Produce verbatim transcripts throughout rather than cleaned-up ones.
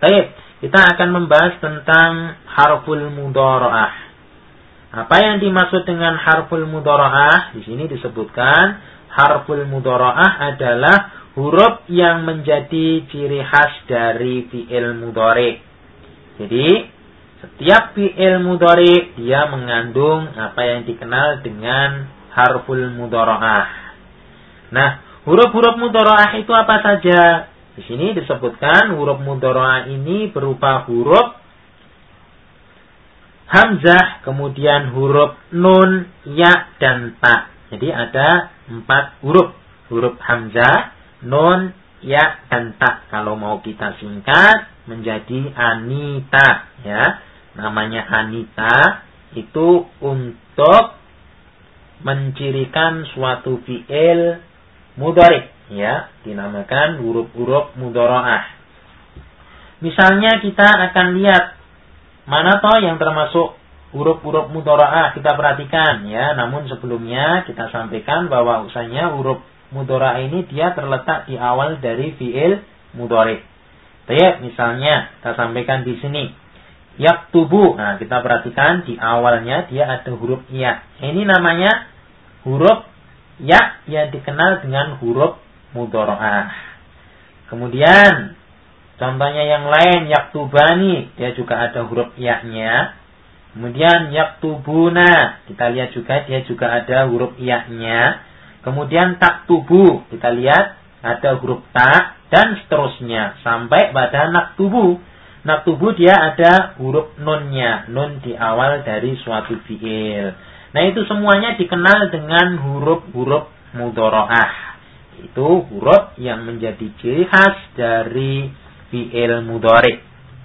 Baik, kita akan membahas tentang harful mudhara'ah. Apa yang dimaksud dengan harful mudhara'ah? Di sini disebutkan harful mudhara'ah adalah huruf yang menjadi ciri khas dari fi'il mudhari'. Jadi, setiap fi'il mudhari' dia mengandung apa yang dikenal dengan harful mudhara'ah. Nah, huruf-huruf mudhara'ah itu apa saja? Di sini disebutkan huruf mudhara'ah ini berupa huruf hamzah, kemudian huruf nun, ya, dan ta. Jadi ada empat huruf. Huruf hamzah, nun, ya, dan ta. Kalau mau kita singkat menjadi Anita, ya. Namanya Anita itu untuk mencirikan suatu fi'il mudhari', ya, dinamakan huruf-huruf mudhara'ah. Misalnya kita akan lihat mana toh yang termasuk huruf-huruf mudhara'ah, kita perhatikan, ya. Namun sebelumnya kita sampaikan bahwa usahanya huruf mudhara'ah ini dia terletak di awal dari fi'il mudhari'. Baik, misalnya kita sampaikan di sini yaktubu. Nah, kita perhatikan di awalnya dia ada huruf ya. Ini namanya huruf ya yang dikenal dengan huruf mudhara'ah. Kemudian contohnya yang lain, yaktubani, dia juga ada huruf ya-nya. Kemudian yaktubuna, kita lihat juga dia juga ada huruf ya-nya. Kemudian taktubu, kita lihat ada huruf ta, dan seterusnya sampai pada naktubu. Naktubu dia ada huruf nunnya, nun di awal dari suatu fi'il. Nah, itu semuanya dikenal dengan huruf-huruf mudhara'ah. Itu huruf yang menjadi ciri khas dari fi'il mudhari'.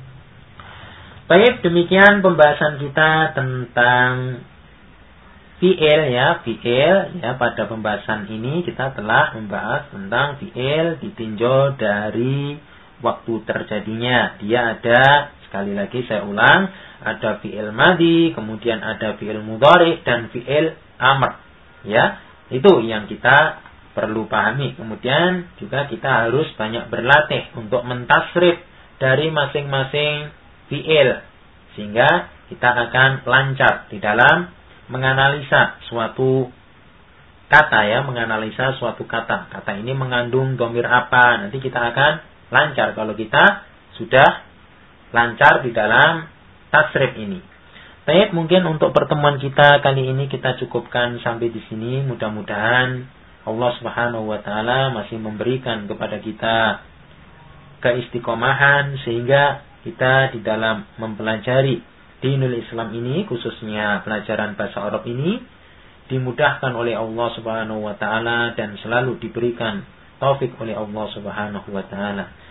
Baik, demikian pembahasan kita tentang fi'il, ya, fi'il, ya. Pada pembahasan ini kita telah membahas tentang fi'il ditinjau dari waktu terjadinya. Dia ada, sekali lagi saya ulang, ada fi'il madhi, kemudian ada fi'il mudhari' dan fi'il amr, ya. Itu yang kita perlu pahami. Kemudian juga kita harus banyak berlatih untuk mentasrif dari masing-masing fi'il, sehingga kita akan lancar di dalam menganalisa suatu kata, ya, menganalisa suatu kata. Kata ini mengandung dhamir apa? Nanti kita akan lancar kalau kita sudah lancar di dalam tasrif ini. Baik, mungkin untuk pertemuan kita kali ini kita cukupkan sampai di sini. Mudah-mudahan Allah Subhanahu wa taala masih memberikan kepada kita keistiqomahan sehingga kita di dalam mempelajari dinul Islam ini, khususnya pelajaran bahasa Arab ini, dimudahkan oleh Allah Subhanahu wa taala dan selalu diberikan taufik oleh Allah Subhanahu wa taala.